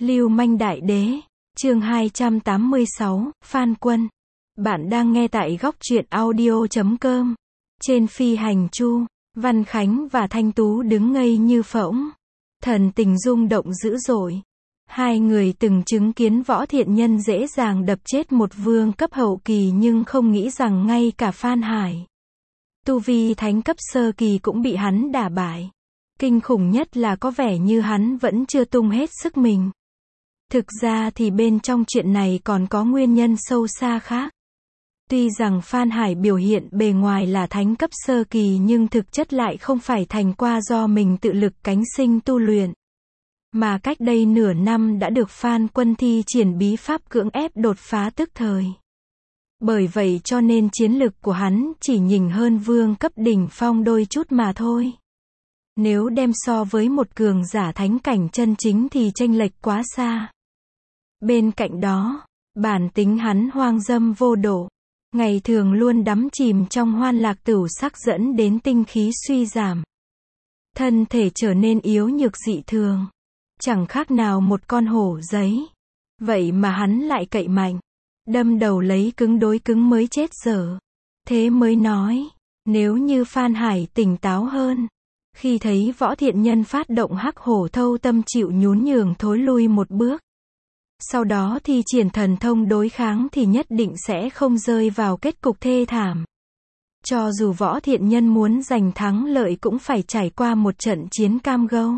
Lưu manh đại đế, chương 286, Phan Quân. Bạn đang nghe tại góc truyện audio.com. Trên phi hành chu, Văn Khánh và Thanh Tú đứng ngây như phỗng. Thần tình rung động dữ dội. Hai người từng chứng kiến Võ Thiện Nhân dễ dàng đập chết một vương cấp hậu kỳ, nhưng không nghĩ rằng ngay cả Phan Hải, tu vi thánh cấp sơ kỳ, cũng bị hắn đả bại. Kinh khủng nhất là có vẻ như hắn vẫn chưa tung hết sức mình. Thực ra thì bên trong chuyện này còn có nguyên nhân sâu xa khác. Tuy rằng Phan Hải biểu hiện bề ngoài là thánh cấp sơ kỳ, nhưng thực chất lại không phải thành qua do mình tự lực cánh sinh tu luyện, mà cách đây nửa năm đã được Phan Quân thi triển bí pháp cưỡng ép đột phá tức thời. Bởi vậy cho nên chiến lực của hắn chỉ nhỉnh hơn vương cấp đỉnh phong đôi chút mà thôi. Nếu đem so với một cường giả thánh cảnh chân chính thì chênh lệch quá xa. Bên cạnh đó, bản tính hắn hoang dâm vô độ, ngày thường luôn đắm chìm trong hoan lạc tửu sắc, dẫn đến tinh khí suy giảm, thân thể trở nên yếu nhược dị thường, chẳng khác nào một con hổ giấy. Vậy mà hắn lại cậy mạnh, đâm đầu lấy cứng đối cứng mới chết dở. Thế mới nói, nếu như Phan Hải tỉnh táo hơn, khi thấy Võ Thiện Nhân phát động hắc hổ thâu tâm, chịu nhún nhường thối lui một bước, sau đó thi triển thần thông đối kháng, thì nhất định sẽ không rơi vào kết cục thê thảm. Cho dù Võ Thiện Nhân muốn giành thắng lợi cũng phải trải qua một trận chiến cam go.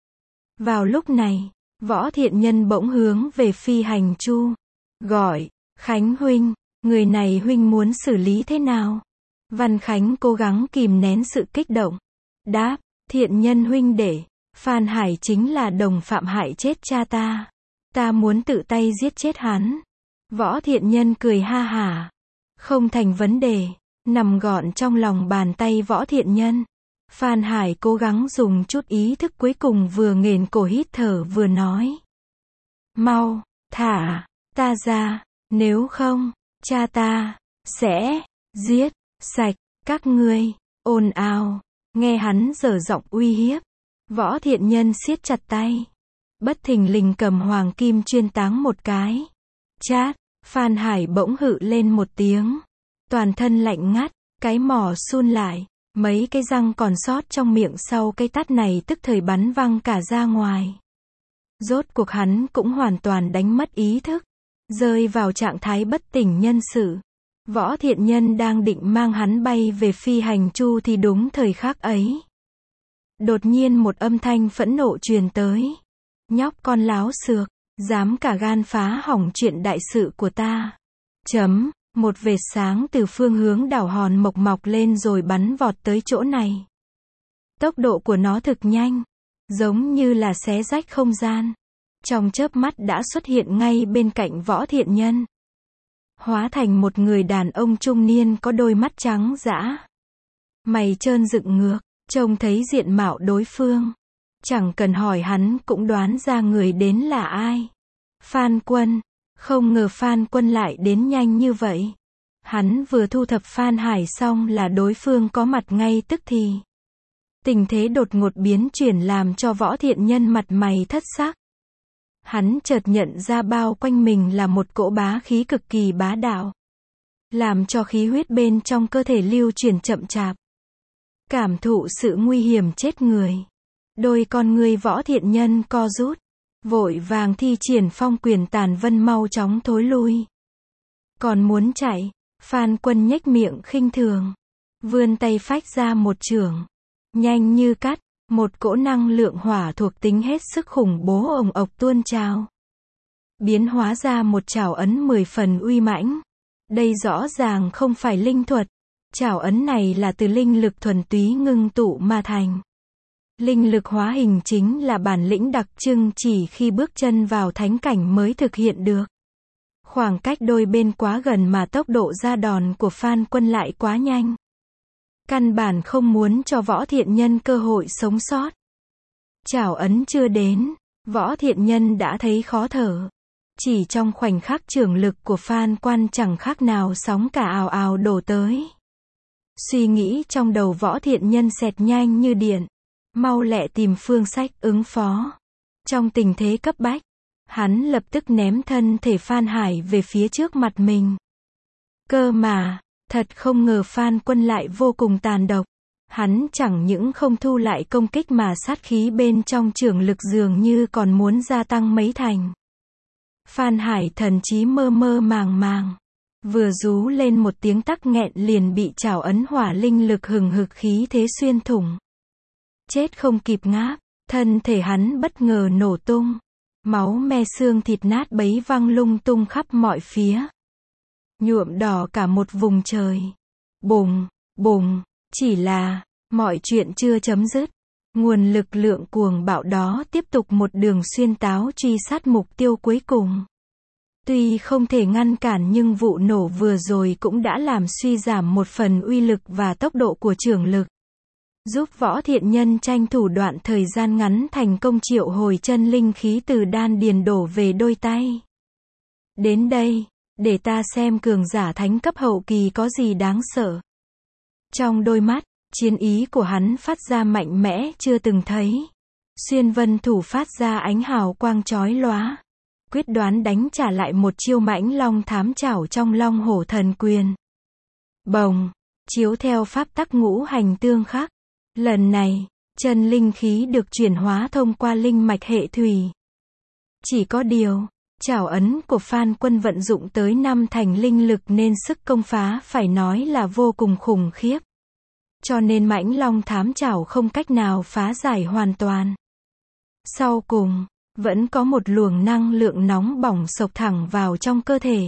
Vào lúc này, Võ Thiện Nhân bỗng hướng về phi hành chu, gọi, Khánh huynh, người này huynh muốn xử lý thế nào? Văn Khánh cố gắng kìm nén sự kích động, đáp, Thiện Nhân huynh đệ, Phan Hải chính là đồng phạm hại chết cha ta. Ta muốn tự tay giết chết hắn. Võ Thiện Nhân cười ha hả. Không thành vấn đề. Nằm gọn trong lòng bàn tay Võ Thiện Nhân. Phan Hải cố gắng dùng chút ý thức cuối cùng, vừa nghển cổ hít thở vừa nói. Mau, thả ta ra, nếu không, cha ta sẽ giết sạch các ngươi. Ồn ào. Nghe hắn giở giọng uy hiếp, Võ Thiện Nhân siết chặt tay, bất thình lình cầm hoàng kim chuyên táng một cái. Chát, Phan Hải bỗng hự lên một tiếng, toàn thân lạnh ngắt, cái mỏ sun lại, mấy cái răng còn sót trong miệng sau cái tát này tức thời bắn văng cả ra ngoài. Rốt cuộc hắn cũng hoàn toàn đánh mất ý thức, rơi vào trạng thái bất tỉnh nhân sự. Võ Thiện Nhân đang định mang hắn bay về phi hành chu thì đúng thời khắc ấy, đột nhiên một âm thanh phẫn nộ truyền tới. Nhóc con láo xược, dám cả gan phá hỏng chuyện đại sự của ta. Một vệt sáng từ phương hướng đảo Hòn Mộc mọc lên rồi bắn vọt tới chỗ này. Tốc độ của nó thực nhanh, giống như là xé rách không gian. Trong chớp mắt đã xuất hiện ngay bên cạnh Võ Thiện Nhân, hóa thành một người đàn ông trung niên có đôi mắt trắng dã, mày trơn dựng ngược. Trông thấy diện mạo đối phương, chẳng cần hỏi hắn cũng đoán ra người đến là ai. Phan Quân. Không ngờ Phan Quân lại đến nhanh như vậy. Hắn vừa thu thập Phan Hải xong là đối phương có mặt ngay tức thì. Tình thế đột ngột biến chuyển làm cho Võ Thiện Nhân mặt mày thất sắc. Hắn chợt nhận ra bao quanh mình là một cỗ bá khí cực kỳ bá đạo, làm cho khí huyết bên trong cơ thể lưu chuyển chậm chạp. Cảm thụ sự nguy hiểm chết người, đôi con ngươi Võ Thiện Nhân co rút, vội vàng thi triển phong quyền tàn vân mau chóng thối lui. Còn muốn chạy, Phan Quân nhếch miệng khinh thường, vươn tay phách ra một chưởng, nhanh như cắt, một cỗ năng lượng hỏa thuộc tính hết sức khủng bố ồng ộc tuôn trào, biến hóa ra một trảo ấn 10 phần uy mãnh. Đây rõ ràng không phải linh thuật. Trảo ấn này là từ linh lực thuần túy ngưng tụ mà thành. Linh lực hóa hình chính là bản lĩnh đặc trưng chỉ khi bước chân vào thánh cảnh mới thực hiện được. Khoảng cách đôi bên quá gần mà tốc độ ra đòn của Phan Quân lại quá nhanh. Căn bản không muốn cho Võ Thiện Nhân cơ hội sống sót. Trảo ấn chưa đến, Võ Thiện Nhân đã thấy khó thở. Chỉ trong khoảnh khắc trưởng lực của Phan Quân chẳng khác nào sóng cả ào ào đổ tới. Suy nghĩ trong đầu Võ Thiện Nhân xẹt nhanh như điện, mau lẹ tìm phương sách ứng phó. Trong tình thế cấp bách, Hắn lập tức ném thân thể Phan Hải về phía trước mặt mình. Cơ mà, thật không ngờ Phan Quân lại vô cùng tàn độc. Hắn chẳng những không thu lại công kích mà sát khí bên trong chưởng lực dường như còn muốn gia tăng mấy thành. Phan Hải thần chí mơ mơ màng màng. Vừa rú lên một tiếng tắc nghẹn liền bị trảo ấn hỏa linh lực hừng hực khí thế xuyên thủng. Chết không kịp ngáp, thân thể hắn bất ngờ nổ tung. Máu me xương thịt nát bấy văng lung tung khắp mọi phía. Nhuộm đỏ cả một vùng trời. Bùng, bùng, chỉ là, mọi chuyện chưa chấm dứt. Nguồn lực lượng cuồng bạo đó tiếp tục một đường xuyên táo truy sát mục tiêu cuối cùng. Tuy không thể ngăn cản nhưng vụ nổ vừa rồi cũng đã làm suy giảm một phần uy lực và tốc độ của chưởng lực. Giúp Võ Thiện Nhân tranh thủ đoạn thời gian ngắn thành công triệu hồi chân linh khí từ đan điền đổ về đôi tay. Đến đây, để ta xem cường giả thánh cấp hậu kỳ có gì đáng sợ. Trong đôi mắt, chiến ý của hắn phát ra mạnh mẽ chưa từng thấy. Xuyên vân thủ phát ra ánh hào quang chói lóa. Quyết đoán đánh trả lại một chiêu mãnh long thám chảo trong long hổ thần quyền. Bồng, chiếu theo pháp tắc ngũ hành tương khắc. Lần này, chân linh khí được chuyển hóa thông qua linh mạch hệ thủy. Chỉ có điều, chảo ấn của Phan Quân vận dụng tới 5 thành linh lực nên sức công phá phải nói là vô cùng khủng khiếp. Cho nên mãnh long thám chảo không cách nào phá giải hoàn toàn. Sau cùng, vẫn có một luồng năng lượng nóng bỏng xộc thẳng vào trong cơ thể.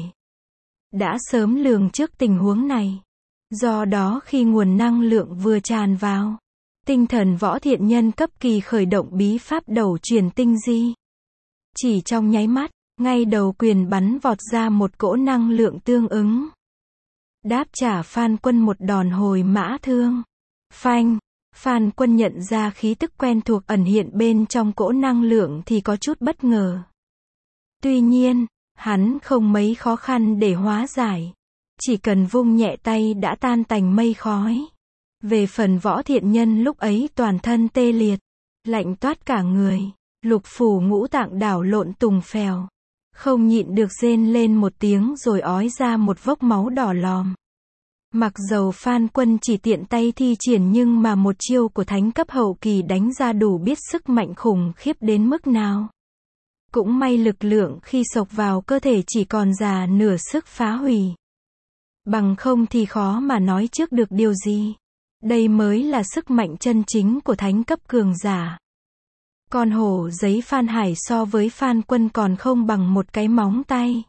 Đã sớm lường trước tình huống này. Do đó khi nguồn năng lượng vừa tràn vào, tinh thần Võ Thiện Nhân cấp kỳ khởi động bí pháp đầu truyền tinh di. Chỉ trong nháy mắt, ngay đầu quyền bắn vọt ra một cỗ năng lượng tương ứng. Đáp trả Phan Quân một đòn hồi mã thương. Phanh, Phan Quân nhận ra khí tức quen thuộc ẩn hiện bên trong cỗ năng lượng thì có chút bất ngờ. Tuy nhiên, hắn không mấy khó khăn để hóa giải. Chỉ cần vung nhẹ tay đã tan tành mây khói. Về phần Võ Thiện Nhân lúc ấy toàn thân tê liệt, lạnh toát cả người, lục phủ ngũ tạng đảo lộn tùng phèo. Không nhịn được rên lên một tiếng rồi ói ra một vốc máu đỏ lòm. Mặc dầu Phan Quân chỉ tiện tay thi triển nhưng mà một chiêu của thánh cấp hậu kỳ đánh ra đủ biết sức mạnh khủng khiếp đến mức nào. Cũng may lực lượng khi xộc vào cơ thể chỉ còn già nửa sức phá hủy. Bằng không thì khó mà nói trước được điều gì. Đây mới là sức mạnh chân chính của thánh cấp cường giả. Con hổ giấy Phan Hải so với Phan Quân còn không bằng một cái móng tay.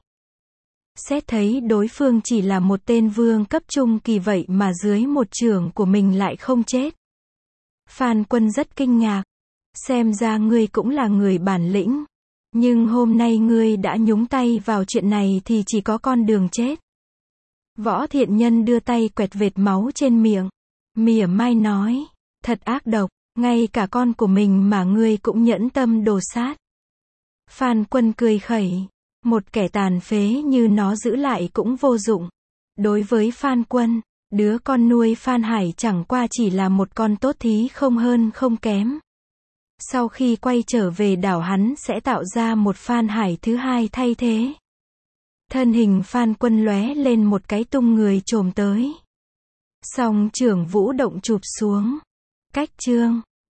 Xét thấy đối phương chỉ là một tên vương cấp trung kỳ vậy mà dưới một chưởng của mình lại không chết. Phan Quân rất kinh ngạc. Xem ra ngươi cũng là người bản lĩnh. Nhưng hôm nay ngươi đã nhúng tay vào chuyện này thì chỉ có con đường chết. Võ Thiện Nhân đưa tay quẹt vệt máu trên miệng. Mỉa mai nói, thật ác độc, ngay cả con của mình mà ngươi cũng nhẫn tâm đồ sát. Phan Quân cười khẩy, một kẻ tàn phế như nó giữ lại cũng vô dụng. Đối với Phan Quân, đứa con nuôi Phan Hải chẳng qua chỉ là một con tốt thí không hơn không kém. Sau khi quay trở về đảo hắn sẽ tạo ra một Phan Hải thứ hai thay thế. Thân hình Phan Quân lóe lên một cái tung người chồm tới. Song trưởng vũ động chụp xuống. Cách chương